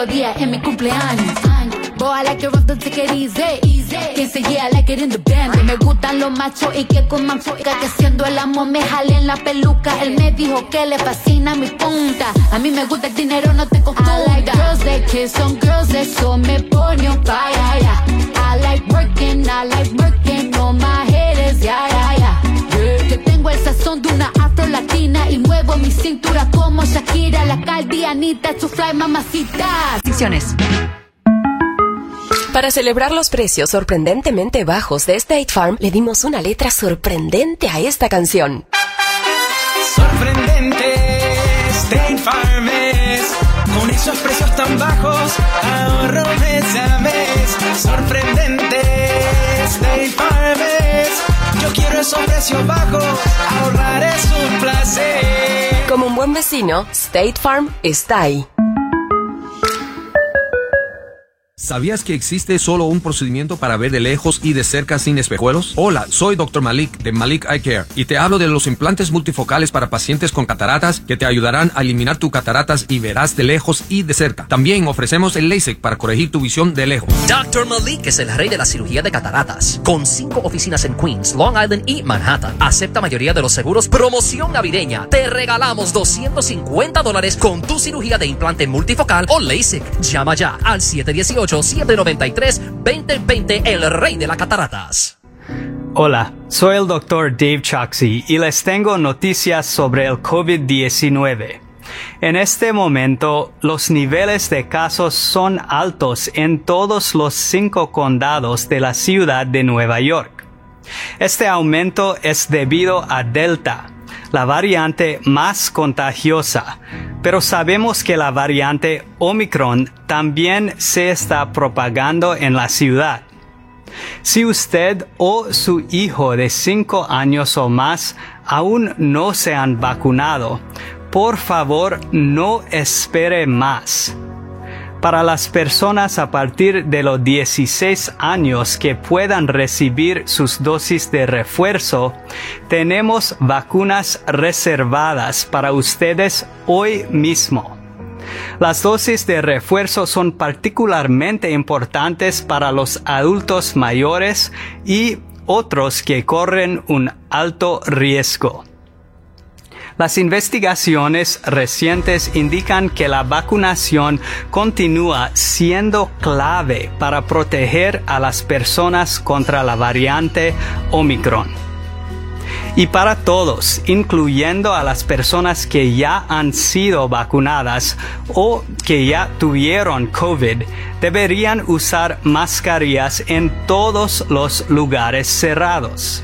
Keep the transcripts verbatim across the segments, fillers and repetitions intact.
los días en mi cumpleaños. Boy, I like it rough, don't take it easy. Quien se yeah, I like it in the band. Me gustan los machos y que coman fruta. Que siendo el amo me jale en la peluca. Él me dijo que le fascina mi punta. A mí me gusta el dinero, no te confunda. I like girls that kiss on girls, eso me pone on fire, yeah. I like working, I like working on my haters, yeah, yeah, yeah. Yeah. Yo tengo el sazón de una afro latina y muevo mi cintura como Shakira, la caldianita, to fly mamacita. Decisiones. Para celebrar los precios sorprendentemente bajos de State Farm, le dimos una letra sorprendente a esta canción. Sorprendente, State Farm es. Con esos precios tan bajos, ahorro mes a mes. Sorprendente, State Farm es. Yo quiero esos precios bajos, ahorrar es un placer. Como un buen vecino, State Farm está ahí. ¿Sabías que existe solo un procedimiento para ver de lejos y de cerca sin espejuelos? Hola, soy doctor Malik de Malik Eye Care y te hablo de los implantes multifocales para pacientes con cataratas que te ayudarán a eliminar tus cataratas y verás de lejos y de cerca. También ofrecemos el LASIK para corregir tu visión de lejos. doctor Malik es el rey de la cirugía de cataratas, con cinco oficinas en Queens, Long Island y Manhattan. Acepta mayoría de los seguros. Promoción navideña. Te regalamos doscientos cincuenta dólares con tu cirugía de implante multifocal o LASIK. Llama ya al siete uno ocho, siete nueve tres, dos cero dos cero, el rey de las cataratas. Hola, soy el doctor Dave Choksi y les tengo noticias sobre el COVID diecinueve. En este momento, los niveles de casos son altos en todos los cinco condados de la ciudad de Nueva York. Este aumento es debido a Delta, la variante más contagiosa, pero sabemos que la variante Omicron también se está propagando en la ciudad. Si usted o su hijo de cinco años o más aún no se han vacunado, por favor no espere más. Para las personas a partir de los dieciséis años que puedan recibir sus dosis de refuerzo, tenemos vacunas reservadas para ustedes hoy mismo. Las dosis de refuerzo son particularmente importantes para los adultos mayores y otros que corren un alto riesgo. Las investigaciones recientes indican que la vacunación continúa siendo clave para proteger a las personas contra la variante Omicron. Y para todos, incluyendo a las personas que ya han sido vacunadas o que ya tuvieron COVID, deberían usar mascarillas en todos los lugares cerrados.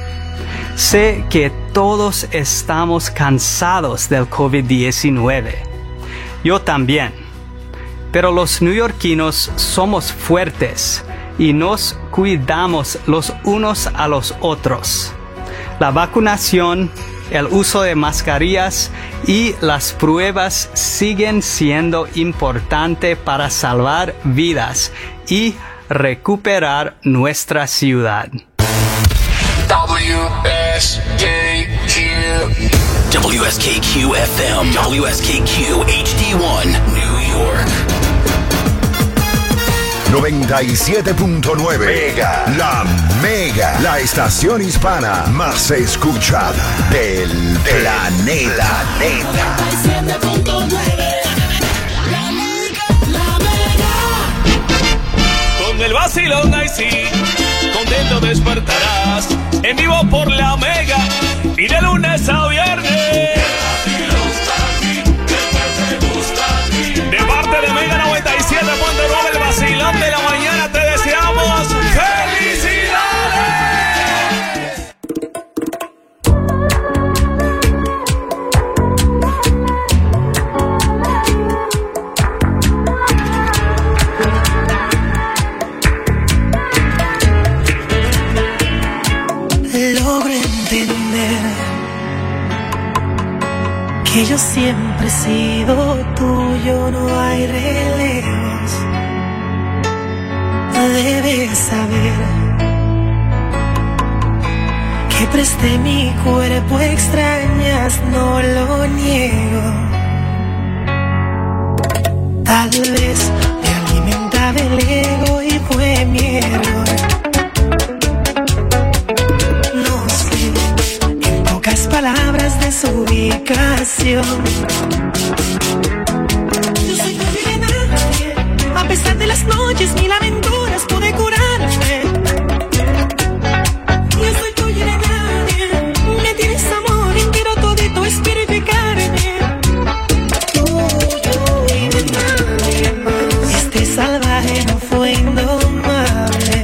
Sé que todos estamos cansados del COVID diecinueve. Yo también. Pero los neoyorquinos somos fuertes y nos cuidamos los unos a los otros. La vacunación, el uso de mascarillas y las pruebas siguen siendo importantes para salvar vidas y recuperar nuestra ciudad. W S K Q W S K Q F M W S K Q H D one New York noventa y siete punto nueve Mega, la Mega, la estación hispana más escuchada del planeta. noventa y siete punto nueve La Mega, la Mega. Con el vacilón ahí sí, contento despertarás, en vivo por la Mega y de lunes a viernes. De parte de Mega noventa y siete punto nueve, el vacilón de la mañana, te deseamos felicidades. Logro entender que yo siempre he sido tuyo, no hay relevos. Debes saber que presté mi cuerpo, extrañas, no lo niego. Tal vez me alimentaba el ego y fue mi error. No sé, en pocas palabras, de su ubicación. Yo soy tuyo y de nadie, a pesar de las noches, mil aventuras pude curarme. Yo soy tuyo y de nadie, me tienes amor entero, todito, espíritu y carne. Tuyo y de nadie más. Este salvaje no fue indomable.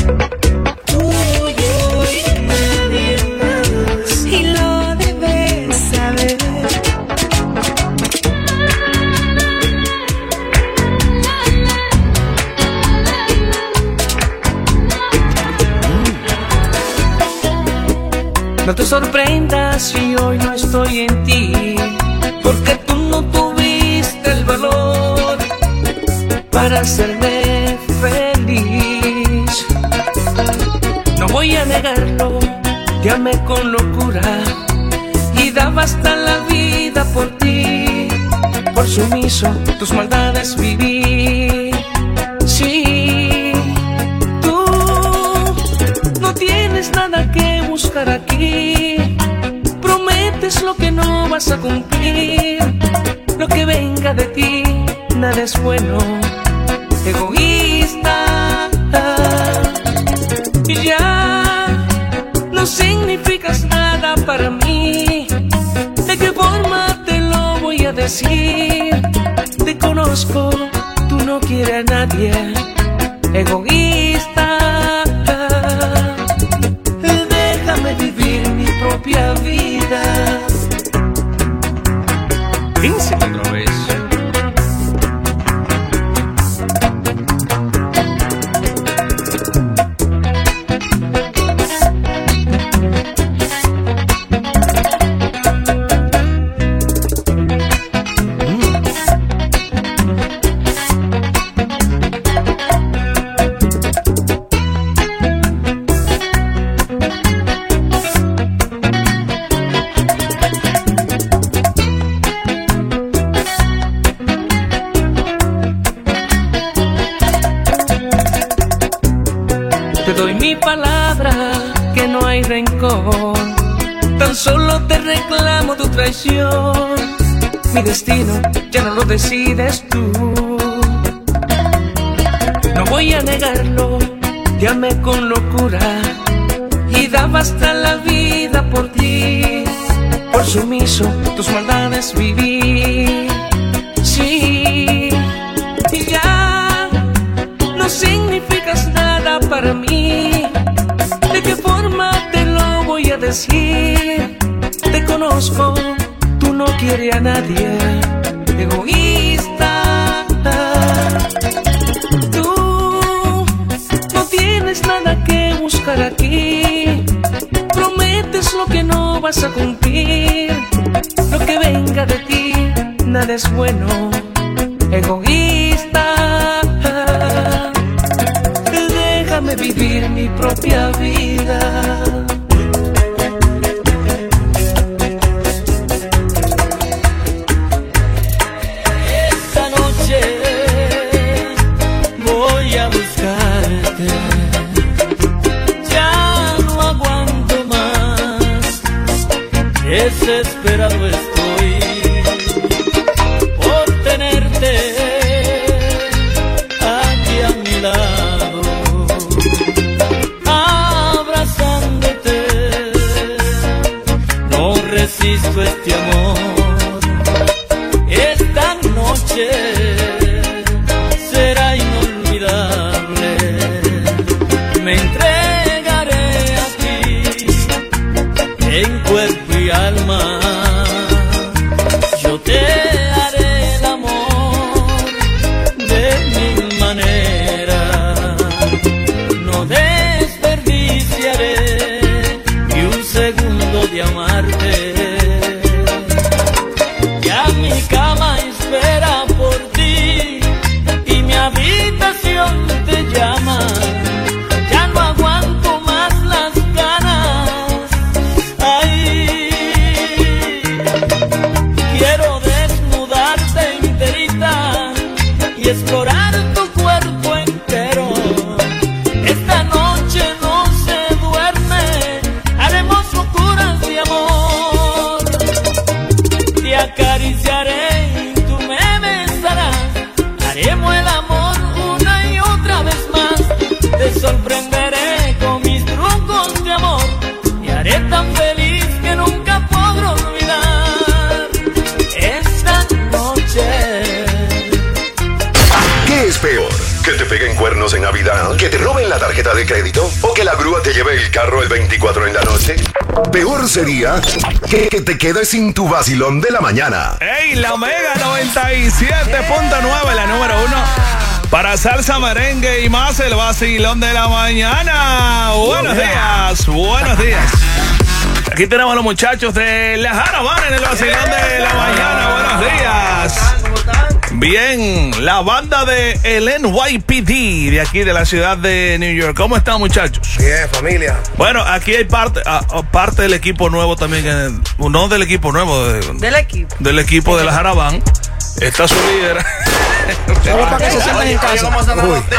Tuyo y de nadie más. Y lo debes saber. No te sorprendas si hoy no estoy en ti, porque tú no tuviste el valor para hacerme feliz. No voy a negarlo, te amé con locura y daba hasta la vida por ti. Por sumiso tus maldades viví. Sí, tú no tienes nada que buscar aquí. Prometes lo que no vas a cumplir. Lo que venga de ti, nada es bueno. Egoísta, ya no significas nada para mí. ¿De qué forma te lo voy a decir? Te conozco, tú no quieres a nadie. Egoísta, déjame vivir mi propia vida. Príncipe otra vez. Te doy mi palabra que no hay rencor. Tan solo te reclamo tu traición. Mi destino ya no lo decides tú. No voy a negarlo, te amé con locura y daba hasta la vida por ti. Por sumiso tus maldades viví. Sí, y ya no significas nada para mí. ¿De qué forma te lo voy a decir? Te conozco, tú no quieres a nadie. Egoísta, tú no tienes nada que buscar aquí. Prometes lo que no vas a cumplir. Lo que venga de ti, nada es bueno. Egoísta, déjame vivir mi propia vida. Esta noche voy a buscarte. Ya no aguanto más. Desesperado estoy por tenerte aquí a mi lado, abrazándote. No resisto este amor. Esta noche será inolvidable. Me entregaré a ti en cuerpo y alma. y explorar tu cuerpo entero. Esta noche no se duerme, haremos locuras de amor. Te acariciaré y tú me besarás, haremos el amor una y otra vez más. Te sorprenderé con mis trucos de amor y haré tan feliz que nunca podré olvidar esta noche. ¿Qué es peor? ¿Que te peguen cuernos en Navidad? ¿Que te roben la tarjeta de crédito? ¿O que la grúa te lleve el carro el veinticuatro en la noche? Peor sería que, que te quedes sin tu vacilón de la mañana. ¡Ey! La Mega noventa y siete punto nueve, la número uno para salsa, merengue y más, el vacilón de la mañana. Buenos días, buenos días. Aquí tenemos a los muchachos de La Jaravana en el vacilón de la mañana. Buenos días. Bien, la banda de el N Y P D de aquí de la ciudad de New York. ¿Cómo están, muchachos? Bien, familia. Bueno, aquí hay parte uh, parte del equipo nuevo también, no del equipo nuevo, de, del equipo del equipo de La Jaravana. Está su líder. Solo para que se sientan en casa.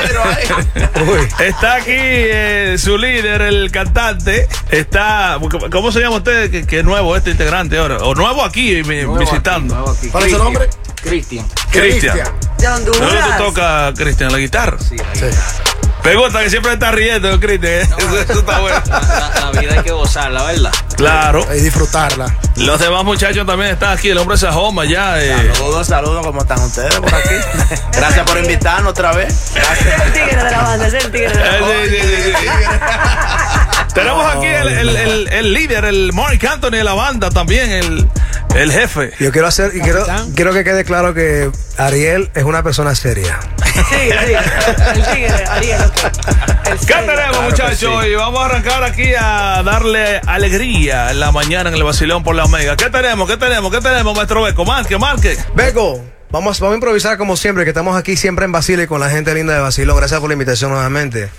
Uy. Está aquí eh, su líder, el cantante. Está, ¿cómo se llama usted? Que, que nuevo este integrante ahora. O nuevo aquí nuevo visitando. Aquí, nuevo aquí. ¿Cuál es su nombre? Cristian. Cristian. De Honduras. ¿Dónde tú tocas, Cristian? ¿La guitarra? Sí, la guitarra. Sí. Me gusta que siempre está riendo, Cristian. No, eso, eso está bueno. La, la, la vida hay que gozarla, ¿verdad? Claro. Y disfrutarla. Los demás muchachos también están aquí. El hombre Sajoma ya. Eh. Saludos, saludos. ¿Cómo están ustedes por aquí? Gracias por invitarnos otra vez. Gracias. Es el tigre de la banda, es el tigre de la banda. Sí, sí, sí, sí. Tenemos aquí el, el, el, el líder, el Mark Anthony de la banda también, el, el jefe. Yo quiero hacer, y quiero, quiero que quede claro que Ariel es una persona seria. Sí, sí, el tigre, Ariel. Okay. ¿Qué tenemos, muchachos? Sí. Y vamos a arrancar aquí a darle alegría en la mañana en el vacilón por la Omega. ¿Qué tenemos? ¿Qué tenemos? ¿Qué tenemos, maestro Beco? Marque, marque. Beco, vamos, vamos a improvisar como siempre, que estamos aquí siempre en Basile con la gente linda de Vacilón. Gracias por la invitación nuevamente.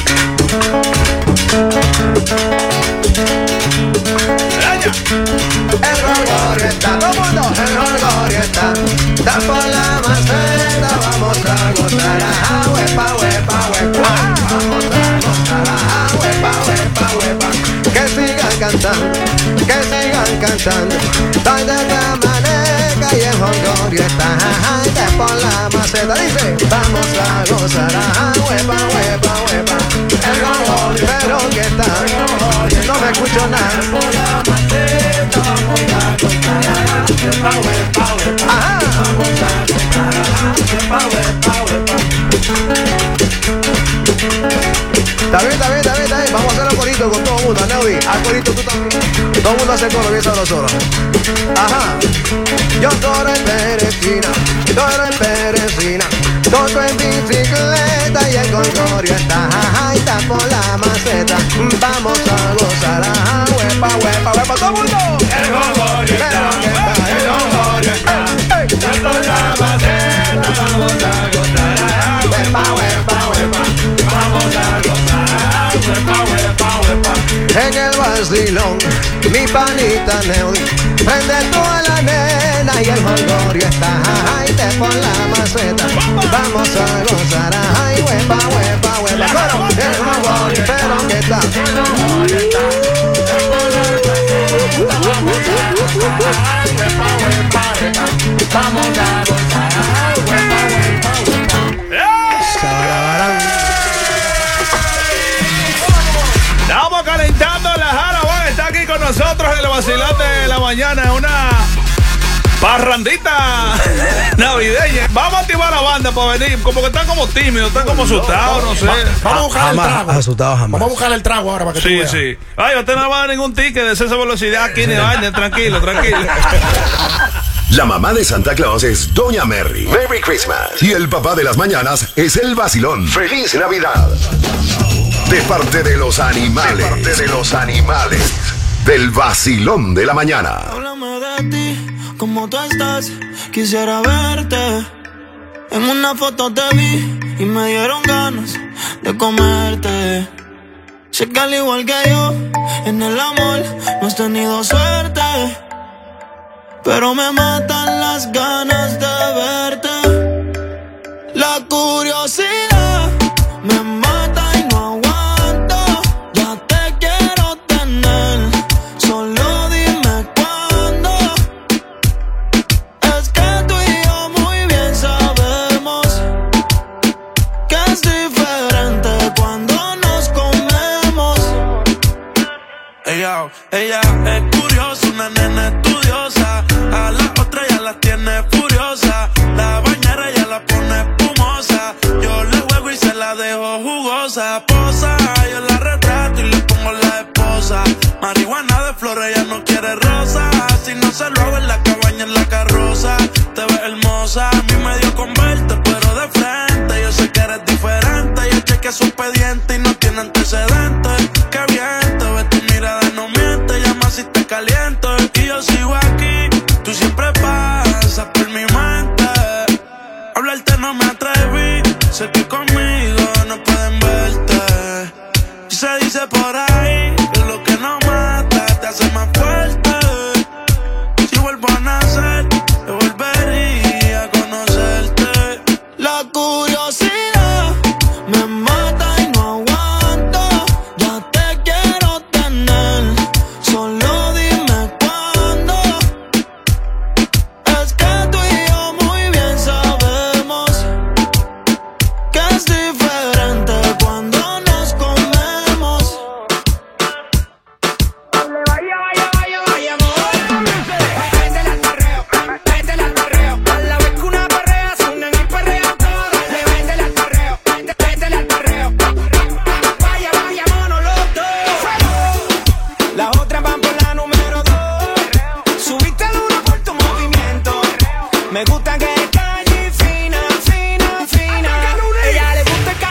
El Gorgorio está, todo mundo, el Gorgorio está, está por la maceta, vamos a gozar, ajá, huepa, huepa, huepa, vamos a gozar, ajá, huepa, huepa, huepa, que sigan cantando, que sigan cantando, estoy de la maneca y el Gorgorio está, ajá, está por la maceta, dice, vamos a gozar, ajá, huepa, huepa, huepa, el Gorgorio, pero que está, no me escucho nada. Ajá. Está bien, está bien, está bien, está bien. Vamos a hacer el corito con todo el mundo, Neudi. Al corito tú también. Todo el mundo hace coro, bien sabroso. Ajá. Yo corro en Perecina, corro en Perecina, toco en bicicleta y el Gorgorio está, ajá, está por la maceta. Vamos a gozar, ajá, huepa, huepa, huepa, todo el mundo. El Gorgorio está, el Gorgorio está, está por la maceta. Vamos a gozar, ajá, huepa, huepa, huepa, vamos a gozar, ajá, huepa, huepa, huepa. En el vacilón, mi panita Neudi prende toda la nena y el Gorgorio está, ay, te por la maceta. Vamos a gozar, ay, huepa, huepa, huepa. Pero el Gorgorio, pero que está, el Gorgorio está, te por la maceta. Vamos a gozar, ay, huepa, huepa, huepa. Vamos a gozar, ay, huepa, huepa, huepa. Estamos calentando la Jaravana. Está aquí con nosotros en el vacilón de la mañana. Una parrandita navideña. Vamos a activar la banda para venir. Como que están como tímidos, están como asustados, no sé. Vamos a buscar el trago. Asustados jamás. Vamos a buscar el trago ahora para que sí, tú veas. Sí, sí. Ay, usted no va a dar ningún ticket de esa velocidad aquí ni vaina. Tranquilo, tranquilo. La mamá de Santa Claus es Doña Merry. Merry Christmas. Y el papá de las mañanas es el vacilón. ¡Feliz Navidad! De parte de los animales. De parte de los animales. Del vacilón de la mañana. Háblame de ti, cómo tú estás. Quisiera verte. En una foto te vi y me dieron ganas de comerte. Sé que al igual que yo, en el amor no has tenido suerte. Pero me matan las ganas de verte. La La curiosidad me mata y no aguanto. Ya te quiero tener, solo dime cuándo. Es que tú y yo muy bien sabemos que es diferente cuando nos comemos. Ella, ella es curiosa, una nena estudiosa. A las otras ya las tiene furiosa. La bañera ya la pone espumosa. Yo le juego y se la dejo jugosa. Posa, yo la retrato y le pongo la esposa. Marihuana de flores, ella no quiere rosa. Si no se lo hago en la cabaña, en la carroza. Te ves hermosa, a mí me dio con verte, pero de frente. Yo sé que eres diferente. Yo chequeé su expediente y no tiene antecedentes. Qué bien, te ves, tu mirada no miente. Llama si te caliento y yo sigo aquí. Tú siempre pasas por mi mente. Hablarte no me atreví. Sé que conmigo no pueden verte. Y se dice por ahí que lo que no mata te hace más fuerte. Si vuelvo a nacer, yo volvería a conocerte. La curiosidad me mata y no aguanto. Ya te quiero tener, solo dime cuándo. Es que tú y yo muy bien sabemos que es diferente cuando nos comemos. Vaya, vaya, vaya, vaya, amor. Métele al perreo, métele al perreo. A la vez que una perrea, suena y perrea todo. Le métele al perreo, métele al perreo. Vaya, vaya, mono, los dos. Las otras van por la número dos. Subiste duro por tu movimiento. Me gusta que está allí fina, fina, fina. Ella le gusta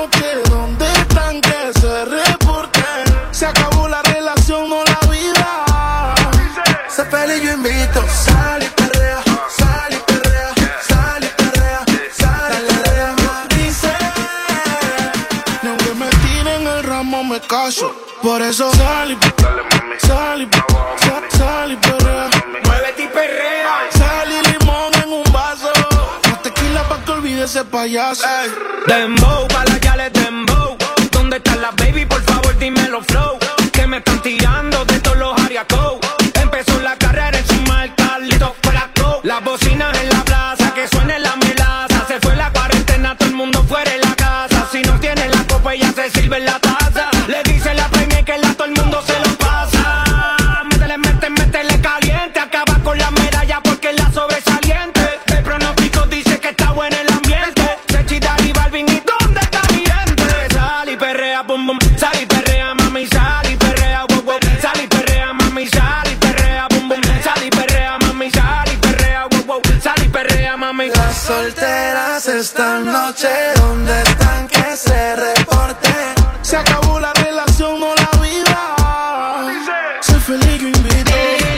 noche, ¿dónde están que se reporten? Se acabó la relación, no la vida. Sé feliz, yo invito. Sal y perrea, sal y perrea, sal y perrea, sal y perrea. Dice, ni aunque me tiren el ramo me caso. Por eso sal y sal y sal, sal y perrea. Muévete y perrea. Sal y limón en un vaso. Más tequila pa' que olvide ese payaso. Ey. Dembow, pa' la yale dembow. ¿Dónde están las baby? Por favor, dímelo flow. Que me están tirando de todos los ariacos. Empezó la carrera encima del Carlito Flaco. Las bocinas en la plaza, que suene la melaza. Se fue la cuarentena, todo el mundo fuera de la casa. Si no tiene la copa, ella se sirve en la taza. Le dice la premia que la todo el mundo se lo pasa. Métele, métele, métele caliente. Acaba con la medalla porque es la sobresaliente. El pronóstico dice que está bueno el ambiente. Sechita y Balvin, ¿y dónde está mi gente? Sal y perrea, bum bum. Sal y perrea, mami, sal y perrea, wow wow. Sal y perrea, mami, sal y perrea, bum bum. Sal y perrea, mami, sal y perrea, wow wow. Sal y perrea, mami. Las solteras esta noche, ¿dónde están que se reporten? Se acabó la relación, no la vida. Sé feliz, yo invito.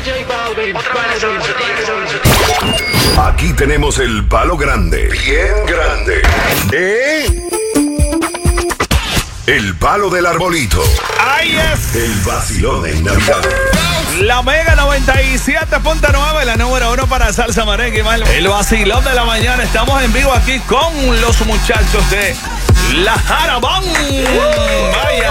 Aquí tenemos el palo grande, bien grande. ¿Eh? El palo del arbolito. ¡Ahí es! El vacilón en Navidad. La Mega noventa y siete punto nueve, la número uno para salsa, merengue y más. El vacilón de la mañana. Estamos en vivo aquí con los muchachos de La Jarabán. Vaya.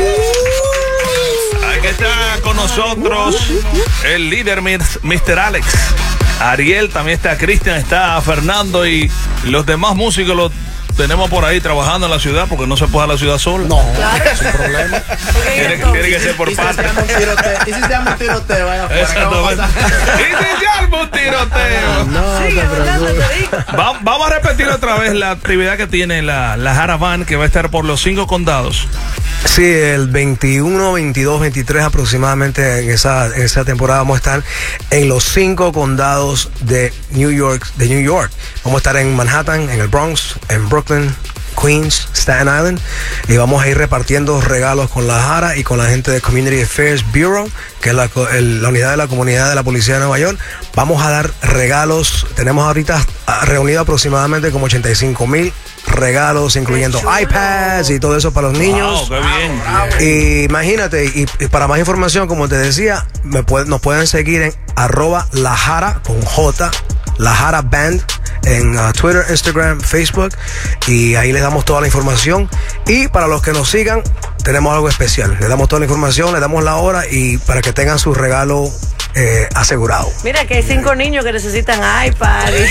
Aquí está con nosotros el líder mister Alex. Ariel, también está Cristian, está Fernando y los demás músicos los tenemos por ahí trabajando en la ciudad porque no se puede a la ciudad sola. No, claro. Sin problema. Tiene, tiene que ser por parte. ¿Y si se llama un tiroteo? Vaya afuera. Exactamente. ¿Y si se llama un tiroteo? No, Sigue, Va, vamos a repetir otra vez la actividad que tiene la, la Jarabán, que va a estar por los cinco condados. Sí, el veintiuno, veintidós, veintitrés aproximadamente en esa, en esa temporada vamos a estar en los cinco condados de New York, de New York. Vamos a estar en Manhattan, en el Bronx, en Brooklyn, Queens, Staten Island, y vamos a ir repartiendo regalos con la Jara y con la gente de Community Affairs Bureau, que es la, el, la unidad de la comunidad de la Policía de Nueva York. Vamos a dar regalos. Tenemos ahorita reunido aproximadamente como ochenta y cinco mil regalos, incluyendo iPads y todo eso para los niños. Wow, qué bien. Y imagínate, y, y para más información, como te decía, me puede, nos pueden seguir en arroba La Jara con J, La Jara Band, en uh, Twitter, Instagram, Facebook, y ahí les damos toda la información. Y para los que nos sigan, tenemos algo especial. Les damos toda la información, les damos la hora y para que tengan su regalo eh, asegurado. Mira que hay cinco niños que necesitan iPad. Y...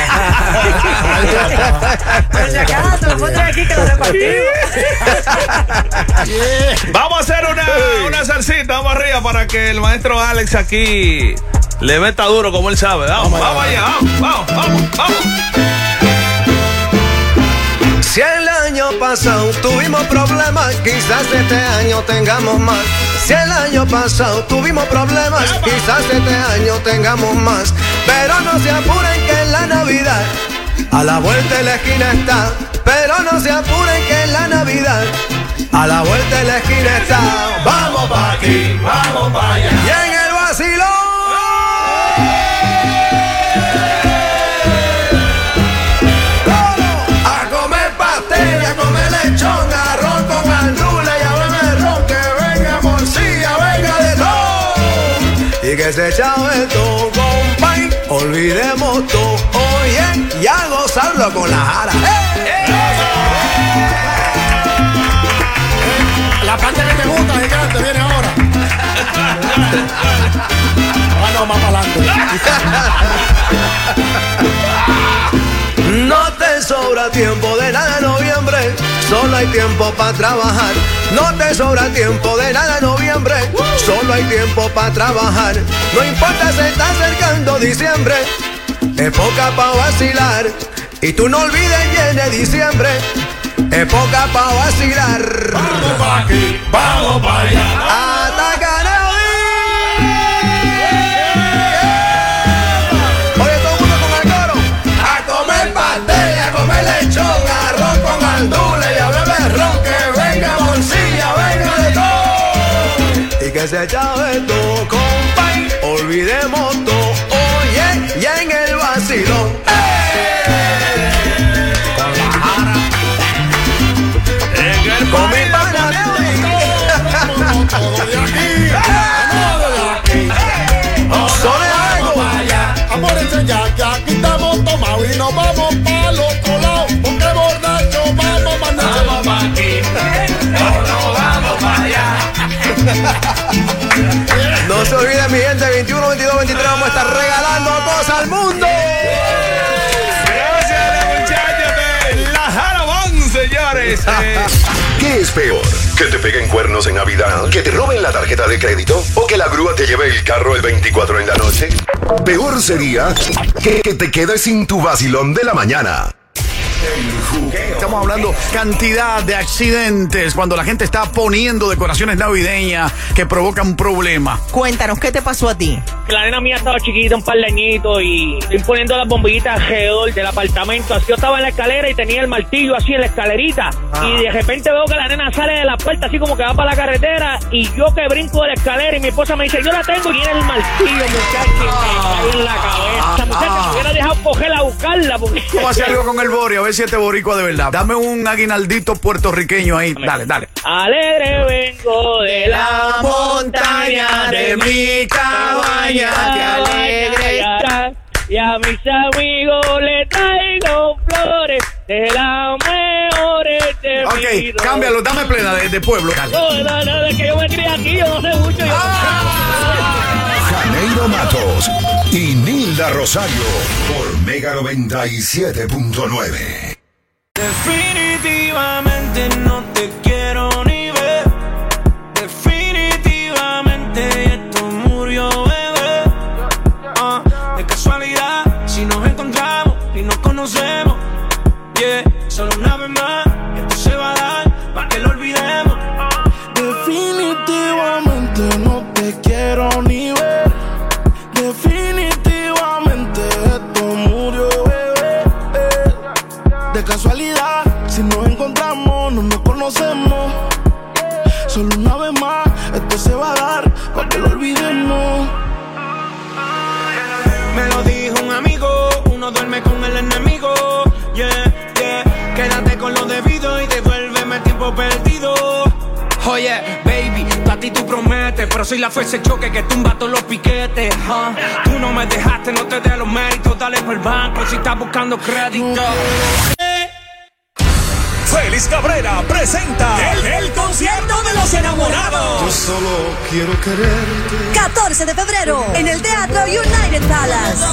Por si acaso, lo pondré aquí que lo repartimos. Vamos a hacer una, una salsita, vamos arriba para que el maestro Alex aquí le meta duro como él sabe. Vamos, vamos, vamos allá, vamos, vamos, vamos, vamos. Si el año pasado tuvimos problemas, quizás este año tengamos más. Si el año pasado tuvimos problemas, quizás este año tengamos más. Pero no se apuren que en la Navidad a la vuelta de la esquina está. Pero no se apuren que en la Navidad a la vuelta de la esquina está. Vamos pa' aquí, vamos pa' allá. Y en el vacilón que se chave todo, compay, olvidemos todo, oye, y a gozarlo con la Jara. ¡Eh! ¡Eh! La parte que te gusta, gigante, viene ahora. Ah, no, más para adelante. No te sobra tiempo de nada en noviembre, solo hay tiempo para trabajar. No te sobra tiempo de nada en noviembre, solo hay tiempo para trabajar. No importa si está acercando diciembre, época para vacilar. Y tú no olvides, viene diciembre, época para vacilar. Vamos pa' aquí, vamos pa' allá. Ataca Oye, todo el mundo con el coro. A comer pastel, a comer lechón, arroz con gandules y a beber ese chaveto, compay. Olvidemos todo, oye, ya en el vacilón. ¡Eh! Con la jara. En el con mi pana Nelly. Todo de aquí. Todo de aquí. Sole algo. Amores, ya, ya aquí estamos tomados y nos vamos para el otro lado. Porque borracho vamos para allá. Vamos para aquí. No vamos para allá. No se olviden, mi gente, veintiuno, veintidós, veintitrés vamos a estar regalando cosas al mundo. Gracias, muchachos de la Jarabán, señores. ¿Qué es peor? ¿Que te peguen cuernos en Navidad? ¿Que te roben la tarjeta de crédito? ¿O que la grúa te lleve el carro el veinticuatro en la noche? Peor sería que te quedes sin tu vacilón de la mañana. Estamos hablando cantidad de accidentes cuando la gente está poniendo decoraciones navideñas que provocan problemas. Cuéntanos, ¿qué te pasó a ti? La nena mía estaba chiquita, un par de añitos, y estoy poniendo las bombillitas alrededor del apartamento. Así yo estaba en la escalera y tenía el martillo así en la escalerita. Ah. Y de repente veo que la nena sale de la puerta así como que va para la carretera. Y yo que brinco de la escalera y mi esposa me dice, yo la tengo y era el martillo, muchacho. Y me caí en la cabeza. Muchacha, ah. me hubiera dejado cogerla a buscarla. Porque... ¿Cómo hacer algo con el Bori? A ver si este boricua de verdad. Dame un aguinaldito puertorriqueño ahí. Dale, dale. Alegre vengo de la montaña de mi cabaña. Que alegre está. Y a mis amigos le traigo flores de las mejores de Ok, mi vida. Cámbialo, dame plena de, de pueblo. Dale. No, no, no, es que yo me crié aquí, yo no sé mucho. Yo Ah. Janeiro Matos y Nilda Rosario por Mega noventa y siete punto nueve. Definitivamente no te quiero ni ver. Definitivamente esto murió, bebé. Uh, de casualidad, si nos encontramos y nos conocemos, yeah, solo una vez más, esto se va a dar para que lo olvidemos. Definitivamente no te quiero ni ver. Definitivamente esto murió, bebé. De casualidad, si nos encontramos, no nos conocemos. Solo una vez más, esto se va a dar para que lo olvidemos. Me lo dijo un amigo, uno duerme con el enemigo. Yeah, yeah, quédate con lo debido y devuélveme el tiempo perdido. Oye, baby, a ti tú prometes, pero soy la fuerza de choque que tumba todos los piquetes. huh? Tú no me dejaste, no te dé los méritos, dale por el banco si estás buscando crédito. Félix Cabrera presenta el, el concierto de los enamorados. Yo solo quiero quererte. catorce de febrero en el Teatro United Palace.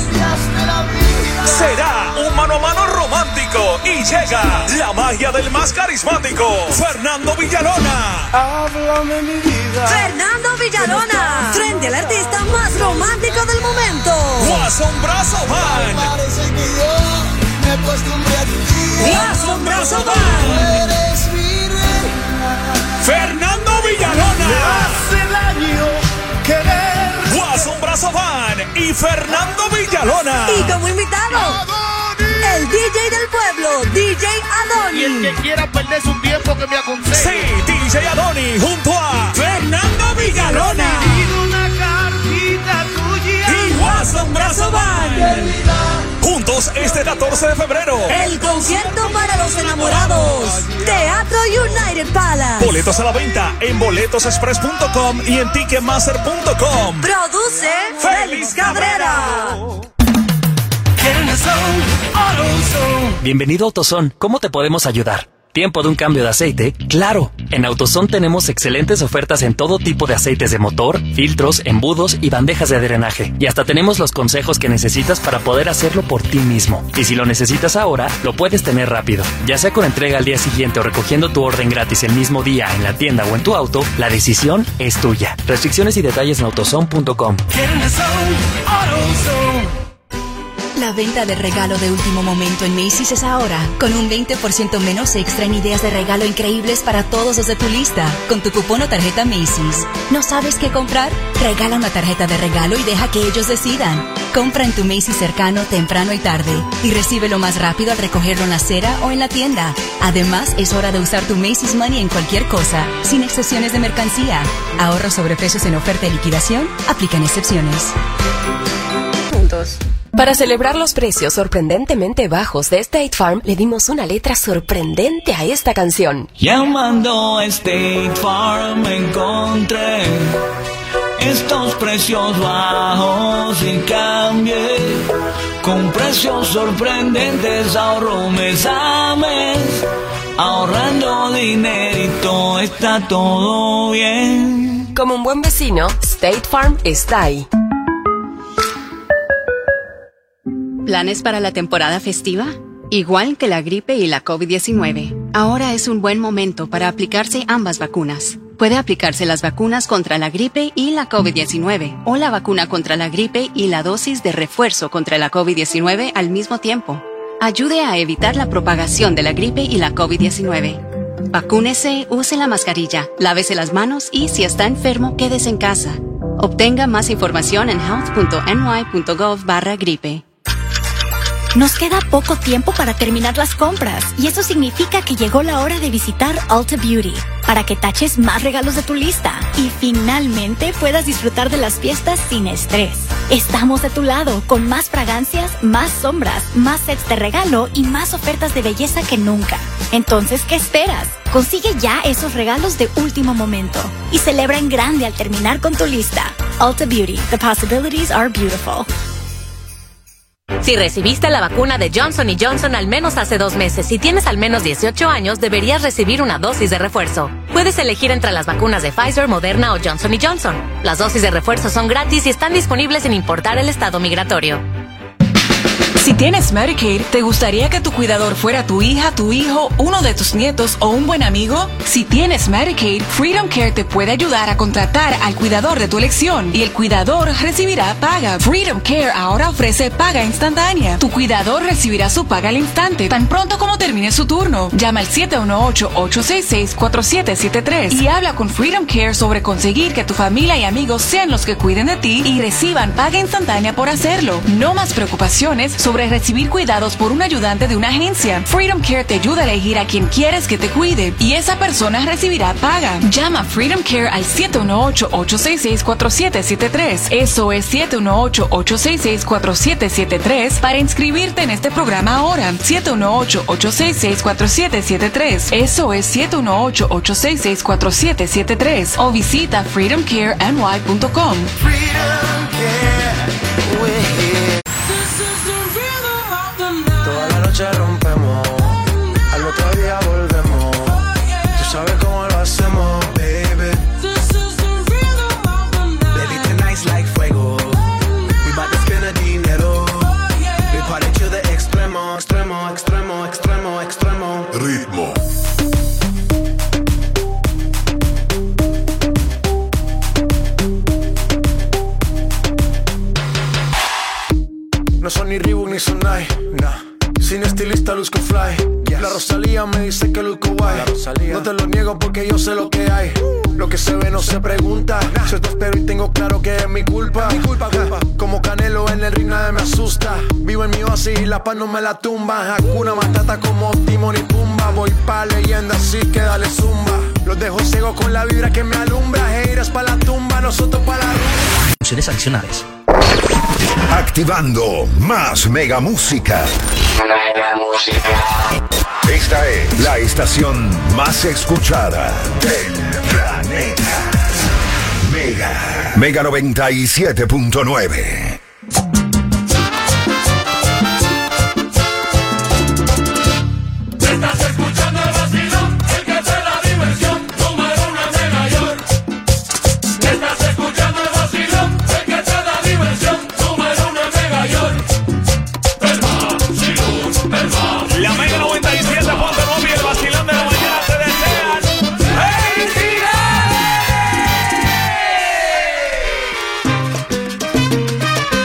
Será un mano a mano romántico y llega la magia del más carismático, Fernando Villalona. Háblame mi vida. Fernando Villalona, frente al artista más romántico del momento. Guasombrazo Van. Parece que yo me acostumbré a ti. Guasombrazo Van. Eres mi reina. Fernando Villalona. Me hace daño querer. Guasombrazo Van y Fernando Villalona. Y como invitado, el D J del pueblo, D J Adoni. Y el que quiera perder su tiempo que me aconseje. Sí, D J Adoni junto a Fernando Villalona. Una cartita tuya. Y Guasombrazo Van. Juntos este catorce de febrero. El concierto para los enamorados. Teatro United Palace. Boletos a la venta en boletos express punto com y en ticketmaster punto com. Produce Félix Cabrera. Bienvenido a AutoZone. ¿Cómo te podemos ayudar? ¿Tiempo de un cambio de aceite? ¡Claro! En AutoZone tenemos excelentes ofertas en todo tipo de aceites de motor, filtros, embudos y bandejas de drenaje. Y hasta tenemos los consejos que necesitas para poder hacerlo por ti mismo. Y si lo necesitas ahora, lo puedes tener rápido. Ya sea con entrega al día siguiente o recogiendo tu orden gratis el mismo día en la tienda o en tu auto, la decisión es tuya. Restricciones y detalles en autozone punto com. La venta de regalo de último momento en Macy's es ahora, con un veinte por ciento menos extra en ideas de regalo increíbles para todos los de tu lista, con tu cupón o tarjeta Macy's. ¿No sabes qué comprar? Regala una tarjeta de regalo y deja que ellos decidan. Compra en tu Macy's cercano temprano y tarde, y recíbelo más rápido al recogerlo en la acera o en la tienda. Además, es hora de usar tu Macy's Money en cualquier cosa, sin excepciones de mercancía. Ahorros sobre precios en oferta y liquidación, aplican excepciones. Juntos. Para celebrar los precios sorprendentemente bajos de State Farm, le dimos una letra sorprendente a esta canción. Llamando a State Farm encontré estos precios bajos y cambié. Con precios sorprendentes ahorro mes a mes. Ahorrando dinerito está todo bien. Como un buen vecino, State Farm está ahí. ¿Planes para la temporada festiva? Igual que la gripe y la COVID diecinueve, ahora es un buen momento para aplicarse ambas vacunas. Puede aplicarse las vacunas contra la gripe y la COVID diecinueve, o la vacuna contra la gripe y la dosis de refuerzo contra la COVID diecinueve al mismo tiempo. Ayude a evitar la propagación de la gripe y la COVID diecinueve. Vacúnese, use la mascarilla, lávese las manos y si está enfermo, quédese en casa. Obtenga más información en health punto n y punto gov barra gripe. Nos queda poco tiempo para terminar las compras y eso significa que llegó la hora de visitar Ulta Beauty para que taches más regalos de tu lista y finalmente puedas disfrutar de las fiestas sin estrés. Estamos de tu lado con más fragancias, más sombras, más sets de regalo y más ofertas de belleza que nunca. Entonces, ¿qué esperas? Consigue ya esos regalos de último momento y celebra en grande al terminar con tu lista. Ulta Beauty, the possibilities are beautiful. Si recibiste la vacuna de Johnson y Johnson al menos hace dos meses y tienes al menos dieciocho años, deberías recibir una dosis de refuerzo. Puedes elegir entre las vacunas de Pfizer, Moderna o Johnson y Johnson. Las dosis de refuerzo son gratis y están disponibles sin importar el estado migratorio. Si tienes Medicaid, ¿te gustaría que tu cuidador fuera tu hija, tu hijo, uno de tus nietos o un buen amigo? Si tienes Medicaid, Freedom Care te puede ayudar a contratar al cuidador de tu elección y el cuidador recibirá paga. Freedom Care ahora ofrece paga instantánea. Tu cuidador recibirá su paga al instante, tan pronto como termine su turno. Llama al siete uno ocho, ocho seis seis, cuatro siete siete tres y habla con Freedom Care sobre conseguir que tu familia y amigos sean los que cuiden de ti y reciban paga instantánea por hacerlo. No más preocupaciones sobre sobre recibir cuidados por un ayudante de una agencia. Freedom Care te ayuda a elegir a quien quieres que te cuide y esa persona recibirá paga. Llama a Freedom Care al siete uno ocho, ocho seis seis, cuatro siete siete tres. Eso es siete uno ocho, ocho seis seis, cuatro siete siete tres para inscribirte en este programa ahora. siete uno ocho, ocho seis seis, cuatro siete siete tres. Eso es siete uno ocho, ocho seis seis, cuatro siete siete tres o visita freedom care n y punto com. Toda la noche rompemos, al otro día volvemos. Tú sabes cómo lo hacemos, baby. Baby, tonight's like fuego. We bout to spend the dinero. We party to the extremo, extremo, extremo, extremo, extremo. Ritmo. No son ni Reebok ni Sonai, nah. Sin estilista luzco fly, yes. La Rosalía me dice que luzco guay. No te lo niego porque yo sé lo que hay. Lo que se ve no se pregunta, nah. Yo te espero y tengo claro que es mi culpa, mi culpa, culpa. Como Canelo en el ring nadie me asusta. Vivo en mi oasis y la paz no me la tumba. Hakuna Matata como Timon y Pumba. Voy pa' leyenda así que dale zumba. Los dejo ciegos con la vibra que me alumbra. Haters pa' la tumba, nosotros pa' la rumba. Funciones adicionales. Activando más mega música. Mega música. Esta es la estación más escuchada del planeta. Mega. Mega noventa y siete punto nueve. Estás escuchando el vacilón, el que te da diversión, número uno en Nueva York. Estás escuchando el vacilón, el que te da diversión, número uno en Nueva York. El vacilón, el vacilón. La Mega noventa y siete punto nueve y el vacilón de la mañana te desean ¡felicidades!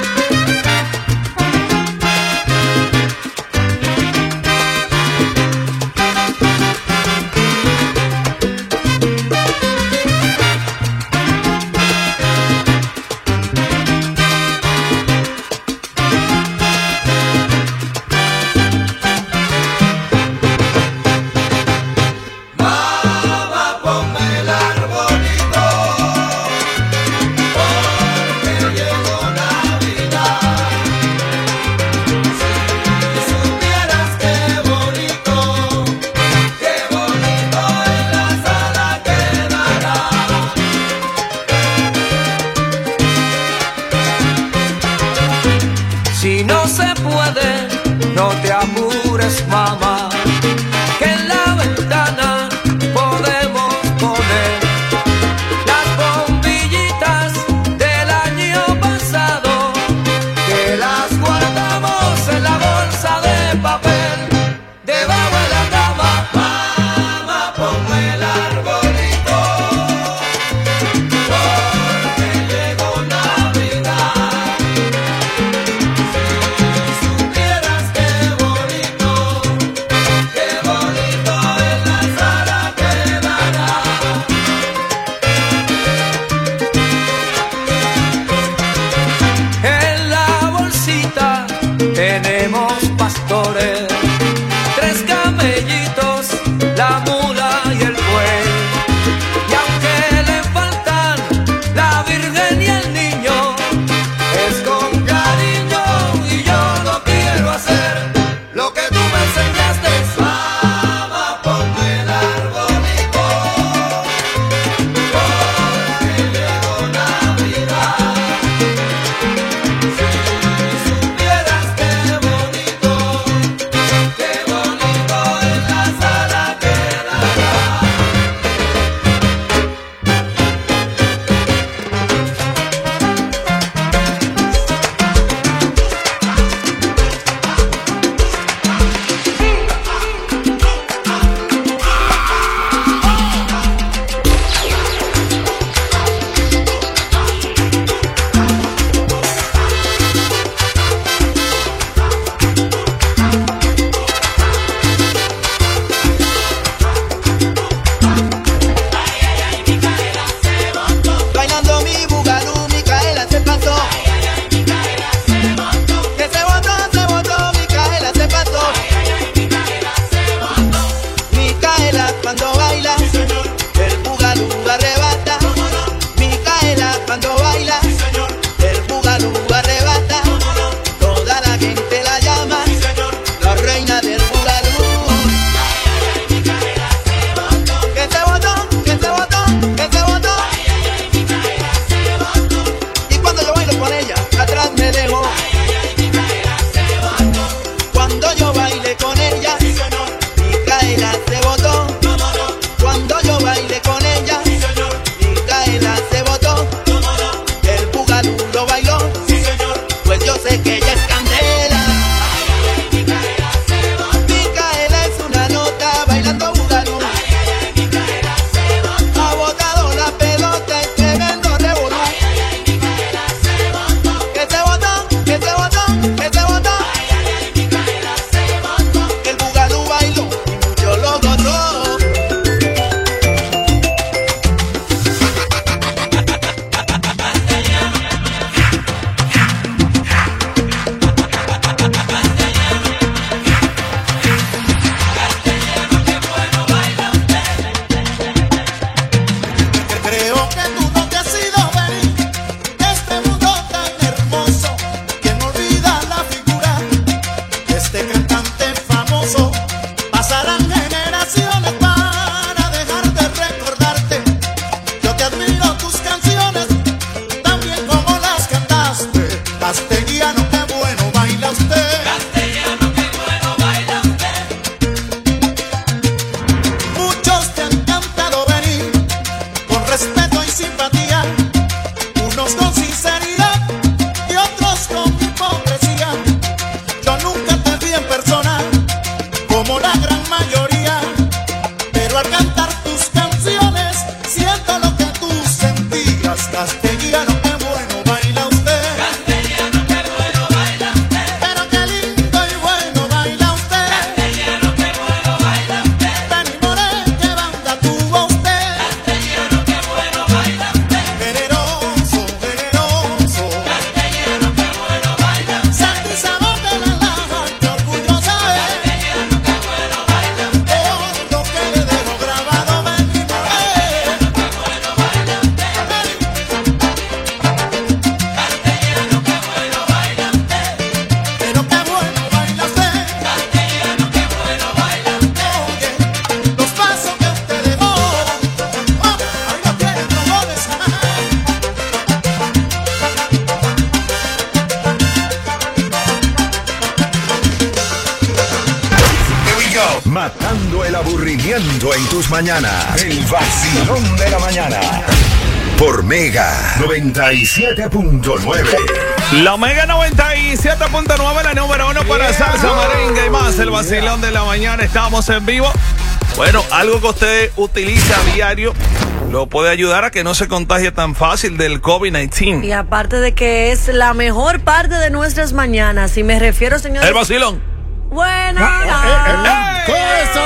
Rompiendo en tus mañanas. El vacilón de la mañana. Por Mega noventa y siete punto nueve. La Mega noventa y siete punto nueve, la número uno para salsa, merengue y más. El vacilón de la mañana. Estamos en vivo. Bueno, algo que usted utiliza a diario lo puede ayudar a que no se contagie tan fácil del COVID diecinueve. Y aparte de que es la mejor parte de nuestras mañanas, y me refiero, señores... El vacilón. Bueno, Ah, eh, eh, eh. ¿Cómo eso?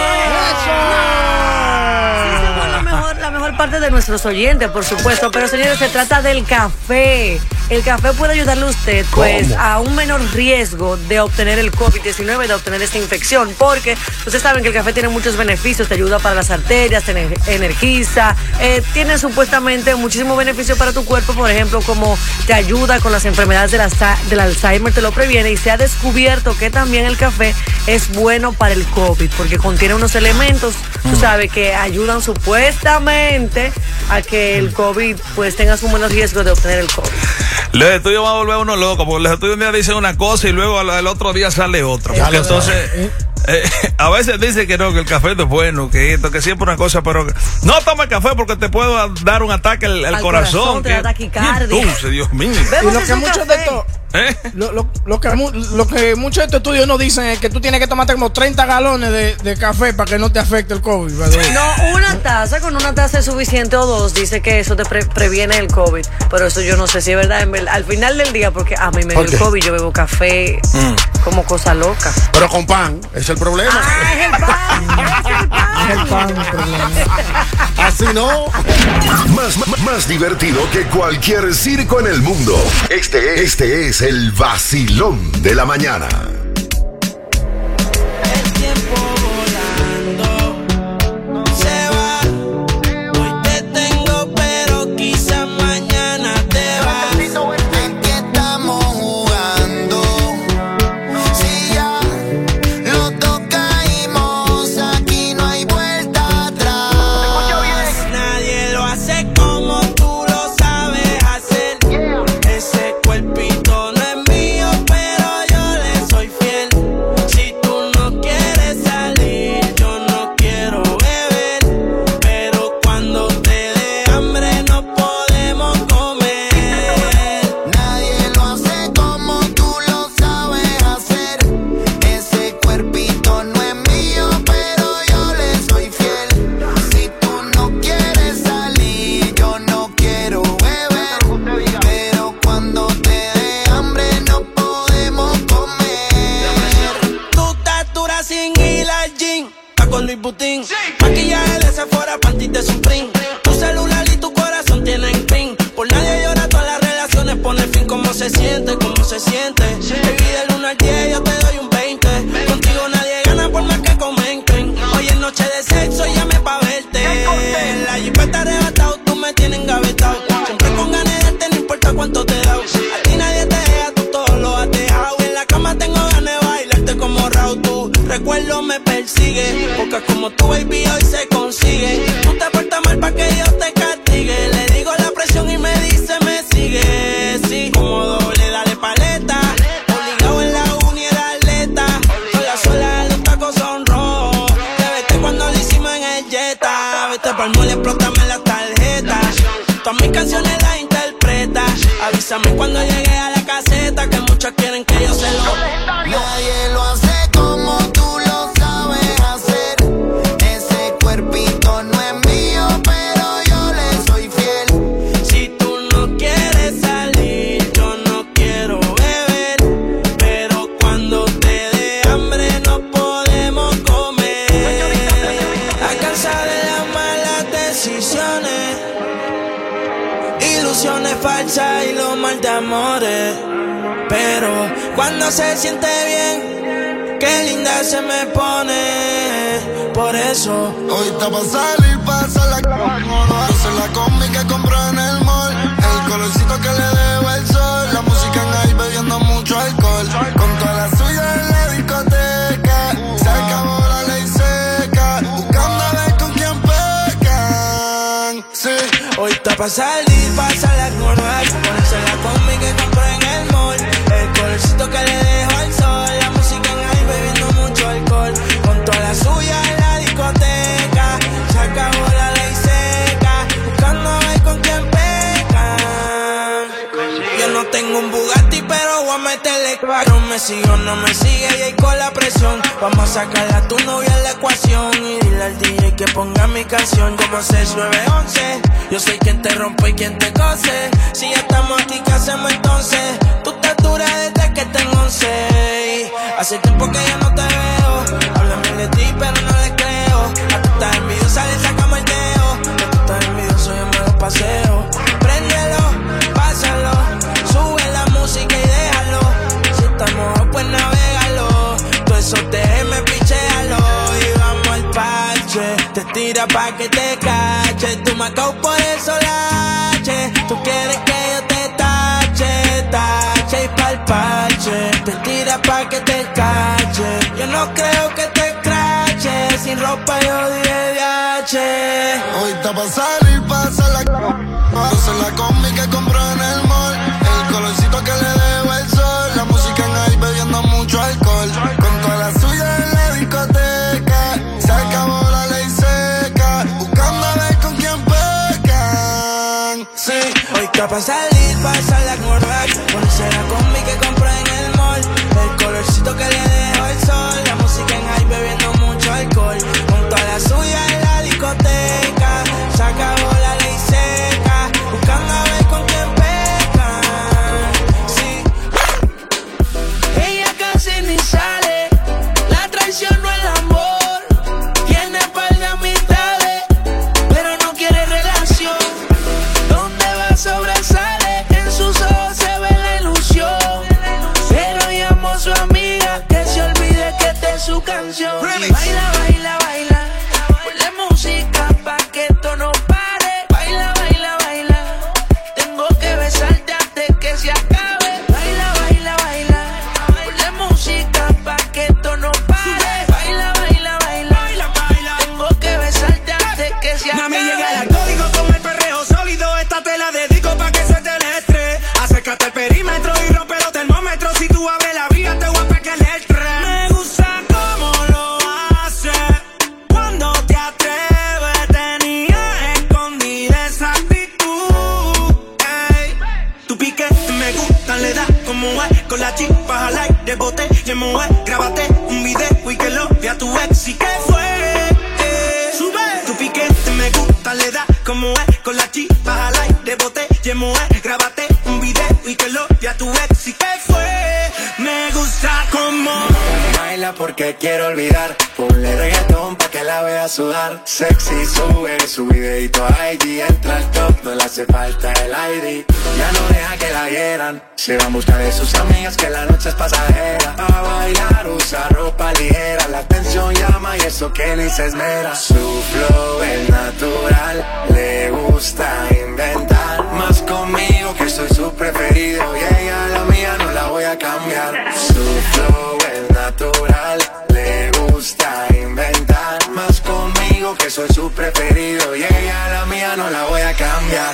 Sí, somos la mejor, la mejor parte de nuestros oyentes, por supuesto. Pero, señores, se trata del café. El café puede ayudarle a usted, pues, ¿Cómo? a un menor riesgo de obtener el COVID diecinueve, de obtener esta infección. Porque ustedes saben que el café tiene muchos beneficios. Te ayuda para las arterias, te ener- energiza. Eh, tiene supuestamente muchísimos beneficios para tu cuerpo. Por ejemplo, como te ayuda con las enfermedades de la, del Alzheimer, te lo previene. Y se ha descubierto que también el café es bueno para el COVID, porque contiene unos elementos, tú sabes, que ayudan supuestamente a que el COVID, pues, tenga un menor riesgo de obtener el COVID. Los estudios van a volver a uno loco, porque los estudios un día dicen una cosa y luego al, al otro día sale otra. Porque entonces, eh, a veces dicen que no, que el café no es bueno, que esto, que siempre una cosa, pero no tome café porque te puede dar un ataque al, al Al corazón. corazón, te que- da taquicardia. Dulce, Dios mío. Y lo que muchos de estos ¿Eh? lo, lo, lo, que, mu- lo que muchos de estos estudios nos dicen es que tú tienes que tomarte como treinta galones de, de café para que no te afecte el COVID. ¿verdad? No, una taza, con una taza es suficiente, o dos, dice que eso te pre- previene el COVID. Pero eso yo no sé si es verdad, en verdad. Al final del día, porque a mí me dio ¿Por el qué? COVID, yo bebo café como cosa loca. Pero con pan, ese es el problema. Ah, es el pan, es el pan el problema. Así no. Más, más, más divertido que cualquier circo en el mundo. Este, este es el vacilón de la mañana. Se va, hoy te tengo, pero quizás mañana te vas. ¿En qué estamos jugando? Si ya los dos caímos, aquí no hay vuelta atrás. Nadie lo hace como tú lo sabes hacer. Ese cuerpito no es mío, pero yo le soy fiel. Si tú no quieres salir, yo no quiero beber. Pero cuando te dé hambre no podemos comer. Nadie lo hace como tú lo sabes hacer. Ese cuerpito no es mío, pero yo le soy fiel. Si tú no quieres salir, yo no quiero beber. Pero cuando te dé hambre no podemos comer. Tu estatura sin ir al gym, está con Luis Butín. Maquillaje de Sephora, panty de Supreme. Tu celular y tu corazón tienen pin. Por nadie llora, todas las relaciones pone fin. ¿Cómo se siente? ¿Cómo se siente? Baby, del uno al diez yo te doy un veinte. Contigo nadie gana por más que comenten. Hoy es noche de sexo, llame pa' verte. La jipeta arrebatado, tú me tienes engavetado. Siempre con ganas de darte, no importa cuánto te da. A ti nadie te deja, tú todo lo has dejado. En la cama tengo ganas de bailarte como Raúl. Tu recuerdo me persigue, porque como tu baby hoy se consigue. Tú te portas mal pa' que Dios te castigue. Le digo la presión y me dice me sigue. Sí, como doble, dale paleta. Obligado en la uni era atleta. Con la suela de los tacos son rojos. Te vete cuando lo hicimos en el Jetta. Vete pa'l mall y explótame la tarjeta. Todas mis canciones las interpreta. Avísame cuando llegue a la caseta, que muchos quieren que yo se lo. Nadie lo hace como tú lo sabes hacer. Ese cuerpito no es mío, pero yo le soy fiel. Si tú no quieres salir, yo no quiero beber. Pero cuando te dé hambre no podemos comer. A cansar de las malas decisiones, ilusiones falsas y lo mal de amores. Pero cuando se siente bien, qué linda se me pone. Por eso hoy está pa' salir, pasa la hacer la combi que compró en el mall. El colorcito que le debo el sol. La música en ahí bebiendo mucho alcohol. Con toda la suya en la discoteca. Se acabó la ley seca. Buscando a ver con quién pecan. Sí. hoy está pa' salir, pasa la normal. Ponerse la combi que compró en el mall. El colorcito que le dejo al sol. La música en ahí bebiendo mucho alcohol. Con toda la suya en la discoteca. me sigue o no me sigue y ahí con la presión. Vamos a sacar a tu novia en la ecuación y dile al D J que ponga mi canción. Como seis nueve once, yo soy quien te rompe y quien te cose. Si ya estamos aquí, ¿qué hacemos entonces? Tú estás dura desde que tengo once. Hace tiempo que ya no te veo. Háblame de ti pero no le creo. A tú estás envidiosa, le sacamos el dedo. Que tú estás envidioso, yo me lo paseo. Préndelo, pásalo, sube la música y déjalo. Si estamos pues navégalo. Todo eso te me pichéalo. Y vamos al parche. Te tira pa' que te cache. Tú me acabo por el solache. Tú quieres que yo te tache, tache y pa'l parche. Te tira pa' que te cache. Yo no creo que te crache. Sin ropa yo diré D H. Hoy está pa' salir, pasa la pasa la combi que compró en el mall. El colorcito que le debo el sol. La música en ahí bebiendo mucho alcohol. Con toda la suya en la discoteca. Se acabó la ley seca. Buscando a ver con quién pecan. Sí, hoy está pa' salir, pasa la borracha. Ponerse la combi que compró en el mall. El colorcito que le dejó el sol. La música en high bebiendo mucho alcohol. Con toda la suya en la discoteca. Se acabó la ley seca. Buscando a ver con quién pecan. Sí. Ella casi ni sale. La traición no es el amor. Tiene par de amistades, pero no quiere relación. Donde va sobresale. En sus ojos se ve la ilusión. Pero llamó a su amiga que se olvide que esta es su canción. Y baila, baila, baila. Ponle música pa' que esto no pare. Baila, baila, baila. Tengo que besarte antes que se acabe. Baila, baila, baila. Ponle música pa' que esto no pare. Baila, baila, baila. Tengo que besarte antes que se acabe. Mami, llega el código con el perreo sólido. Esta te la dedico pa' que suelte el estrés. Acércate al perímetro y rompe los termómetros. Si tú abres la vía, te voy a pegar el tren. Me gusta cómo lo hace. Cuando te atreves, tenía escondida esa actitud. Ey. Tu pique me gusta, le da como es. Con la chispa al aire, bote, y mueve. Grábate un video y que lo vea tu ex. ¿Y qué fue? Eh. Sube. Tu pique me gusta, le da como es. Con la chispa al aire, bote, y mueve. Grábate un video y que lo vea tu ex. ¿Y qué fue? Me gusta como baila porque quiero olvidar. Ponle reggaetón pa' que la vea sudar. Sexy, sube su videito a I G. Entra al top, no le hace falta el I D. Ya no deja que la hieran. Se va a buscar de sus amigas que la noche es pasajera. A bailar usa ropa ligera. La atención llama y eso que ni se esmera. Su flow es natural. Le gusta inventar. Más conmigo que soy su preferido. Y ella la mía no la voy a cambiar. Su flow es natural. Le gusta inventar. Más conmigo que soy su preferido. Y ella la mía no la voy a cambiar.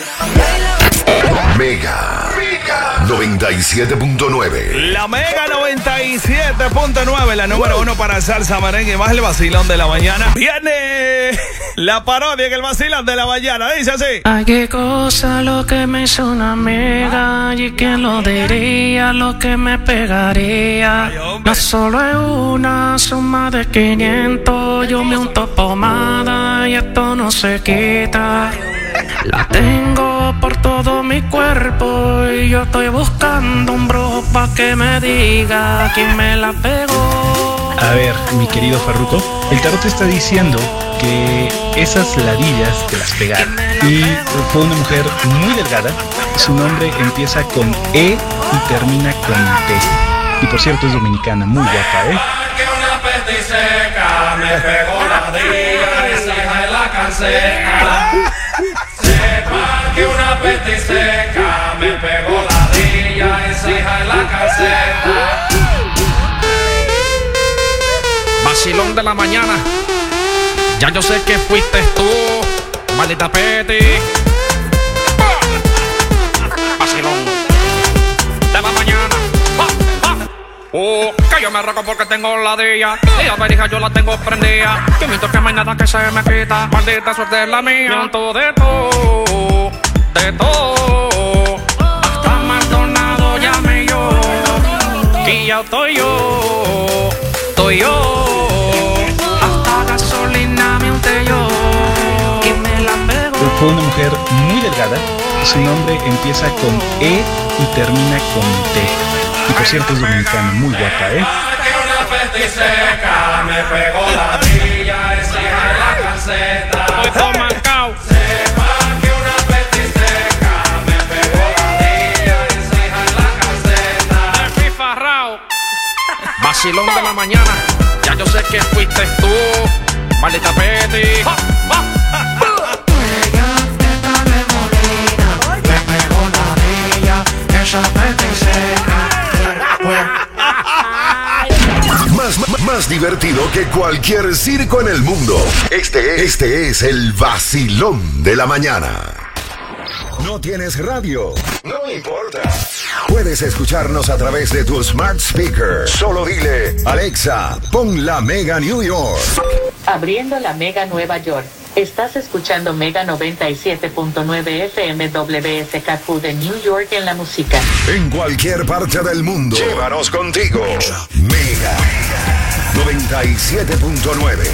Mega, Mega noventa y siete punto nueve. La Mega noventa y siete punto nueve, la número uno para salsa, merengue y más, el vacilón de la mañana. Viene la parodia, que el vacilón de la mañana dice así. Ay, qué cosa lo que me hizo una amiga. Y quién lo diría, lo que me pegaría. Ay, no solo es una, son más de quinientos. Yo me unto pomada y esto no se quita. La tengo por todo mi cuerpo y yo estoy buscando un brujo pa' que me diga quién me la pegó. A ver, mi querido Farruko, el tarot te está diciendo que esas ladillas te las pegaron. Y fue una mujer muy delgada, su nombre empieza con E y termina con T. Y por cierto es dominicana, muy guapa, ¿eh? Que una petiseca me pegó ladilla, esa hija de la cancela. Sepan que una petiseca me pegó ladilla, esa hija de la cancela. Vacilón de la mañana. Ya yo sé que fuiste tú, maldita peti. Vacilón de la mañana. Oh, que yo me roco porque tengo ladilla. Y a verija yo la tengo prendida. Que miento que no hay nada que se me quita. Maldita suerte es la mía. Miento de todo, de todo. Hasta Maldonado llame yo. Que pillado estoy yo, estoy yo. Hasta gasolina me unté yo. Y me la pego. Fue una mujer muy delgada. Su nombre empieza con E y termina con T. Y por cierto es dominicana, muy guapa, ¿eh? Seca, me pegó la villa, encima de la calceta. Estoy todo mancao. Sepa que una petiseca, me pegó la villa, encima de la calceta. Me fui farrao. Vacilón de la mañana, ya yo sé que fuiste tú, maldita Peti. ¡Ja, ja! Me pegó la villa, esa petiseca. Más, más, más divertido que cualquier circo en el mundo. Este, este es el vacilón de la mañana. ¿No tienes radio? No importa. Puedes escucharnos a través de tu smart speaker. Solo dile, Alexa, pon la Mega New York. Abriendo la Mega Nueva York. Estás escuchando Mega noventa y siete punto nueve F M W S K Q de New York en la música. En cualquier parte del mundo. Llévanos contigo. Mega noventa y siete punto nueve.